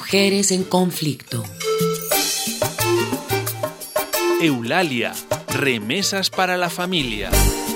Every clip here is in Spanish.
Mujeres en conflicto. Eulalia, remesas para la familia.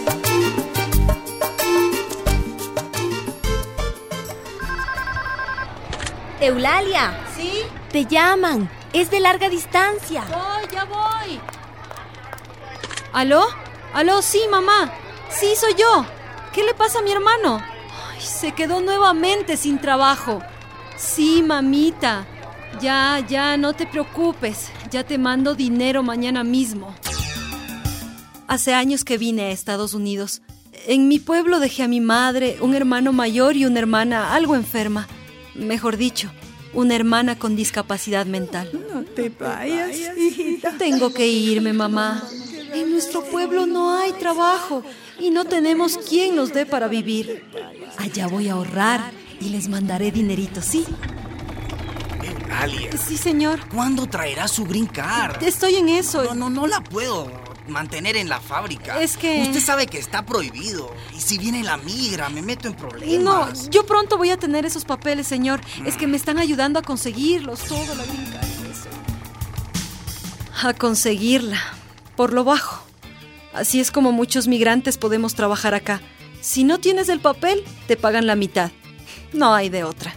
Eulalia, ¿Sí? te llaman. Es de larga distancia. Ya voy. ¿Aló? ¿Aló? Sí, mamá. Sí, soy yo. ¿Qué le pasa a mi hermano? Ay, se quedó nuevamente sin trabajo. Sí, mamita. Ya, no te preocupes. Ya te mando dinero mañana mismo. Hace años que vine a Estados Unidos. En mi pueblo dejé a mi madre, un hermano mayor y una hermana algo enferma. Mejor dicho, una hermana con discapacidad mental. No te vayas, hijita. Tengo que irme, mamá. En nuestro pueblo no hay trabajo y no tenemos quien nos dé para vivir. Allá voy a ahorrar y les mandaré dinerito, ¿sí? Eulalia, Sí, señor. ¿cuándo traerá su green card? Estoy en eso. No la puedo mantener en la fábrica. Es que... Usted sabe que está prohibido. Y si viene la migra, me meto en No, problemas. yo pronto voy a tener esos papeles, señor. Es que me están ayudando a conseguirlos, todo la green card y eso. A conseguirla, por lo bajo. Así es como muchos migrantes podemos trabajar acá. Si no tienes el papel, te pagan la mitad. No hay de otra.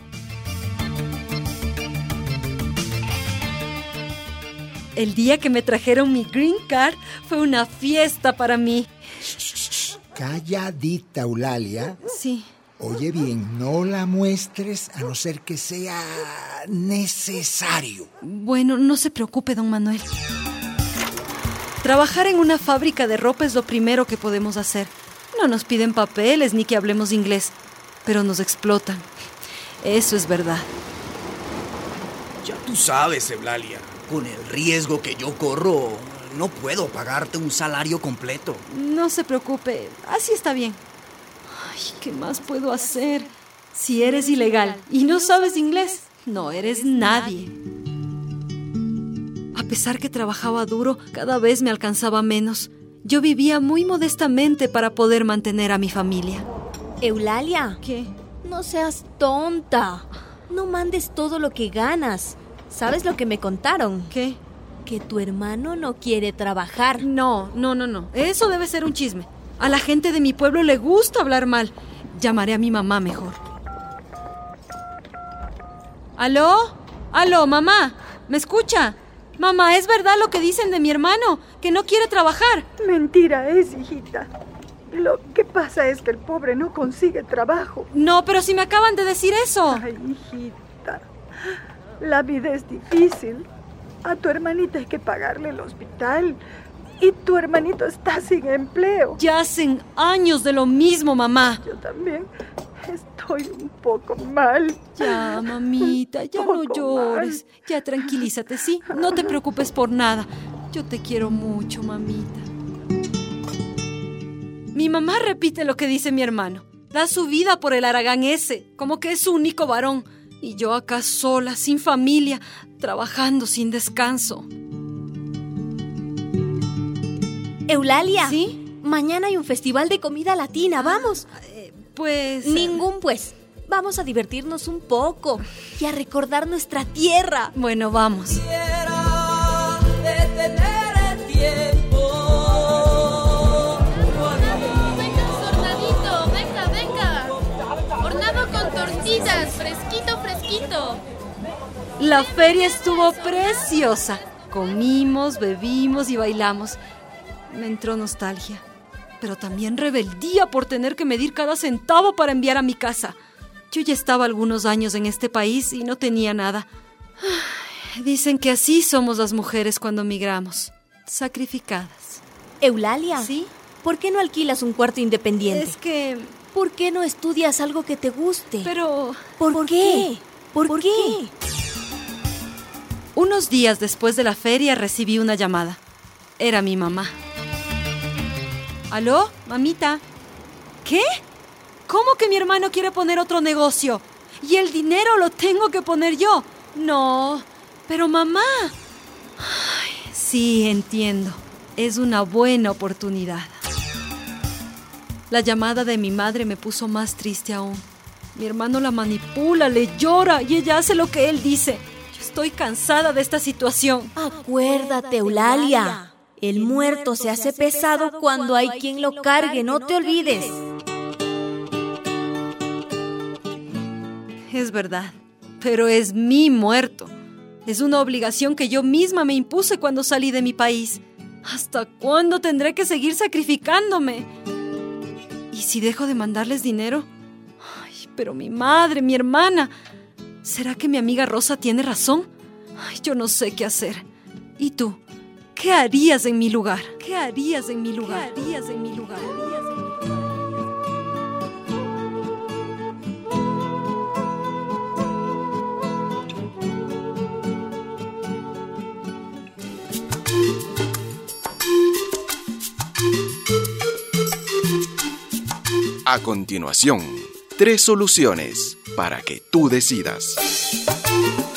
El día que me trajeron mi green card fue una fiesta para mí. Calladita, Eulalia. Sí. Oye bien, no la muestres a no ser que sea necesario. Bueno, no se preocupe, don Manuel. Trabajar en una fábrica de ropa es lo primero que podemos hacer. No nos piden papeles ni que hablemos inglés, pero nos explotan. Eso es verdad. Ya tú sabes, Eulalia, con el riesgo que yo corro, no puedo pagarte un salario completo. No se preocupe, así está bien. Ay, ¿qué más puedo hacer? Si eres ilegal y no sabes inglés, no eres nadie. A pesar que trabajaba duro, cada vez me alcanzaba menos. Yo vivía muy modestamente para poder mantener a mi familia. Eulalia, ¿Qué? no seas tonta. No mandes todo lo que ganas. ¿Sabes lo que me contaron? ¿Qué? Que tu hermano no quiere trabajar. No. Eso debe ser un chisme. A la gente de mi pueblo le gusta hablar mal. Llamaré a mi mamá mejor. ¿Aló? ¿Aló, mamá? ¿Me escucha? Mamá, ¿es verdad lo que dicen de mi hermano? Que no quiere trabajar. Mentira es, hijita. Lo que pasa es que el pobre no consigue trabajo. No, pero si me acaban de decir eso. Ay, hijita. La vida es difícil. A tu hermanita hay que pagarle el hospital. Y tu hermanito está sin empleo. Ya hacen años de lo mismo, mamá. Yo también estoy un poco mal. Ya, mamita, ya no llores. Ya tranquilízate, ¿sí? No te preocupes por nada. Yo te quiero mucho, mamita. Mi mamá repite lo que dice mi hermano. Da su vida por el haragán ese, como que es su único varón. Y yo acá sola, sin familia, trabajando sin descanso. Eulalia, ¿Sí? Mañana hay un festival de comida latina, ¿vamos? Pues... Ningún pues. Vamos a divertirnos un poco y a recordar nuestra tierra. Bueno, vamos. Quisiera detener el tiempo. Venga, hornadito, venga. Hornado con tortillas, fresquito. La feria estuvo preciosa. Comimos, bebimos y bailamos. Me entró nostalgia, pero también rebeldía por tener que medir cada centavo para enviar a mi casa. Yo ya estaba algunos años en este país y no tenía nada. Dicen que así somos las mujeres cuando migramos, sacrificadas. Eulalia, ¿Sí? ¿Por qué no alquilas un cuarto independiente? Es que... ¿Por qué no estudias algo que te guste? Pero... ¿Por qué? ¿Por qué? Unos días después de la feria recibí una llamada. Era mi mamá. ¿Aló, mamita? ¿Qué? ¿Cómo que mi hermano quiere poner otro negocio? Y el dinero lo tengo que poner yo. No, pero mamá... Ay, sí, entiendo. Es una buena oportunidad. La llamada de mi madre me puso más triste aún. Mi hermano la manipula, le llora y ella hace lo que él dice. Estoy cansada de esta situación. Acuérdate, Eulalia. El muerto se hace pesado cuando hay quien lo cargue, no te olvides. Es verdad, pero es mi muerto. Es una obligación que yo misma me impuse cuando salí de mi país. ¿Hasta cuándo tendré que seguir sacrificándome? ¿Y si dejo de mandarles dinero? Ay, pero mi madre, mi hermana. ¿Será que mi amiga Rosa tiene razón? Ay, yo no sé qué hacer. ¿Y tú? ¿Qué harías en mi lugar? ¿Qué harías en mi lugar? ¿Qué harías en mi lugar? A continuación, 3 soluciones para que tú decidas.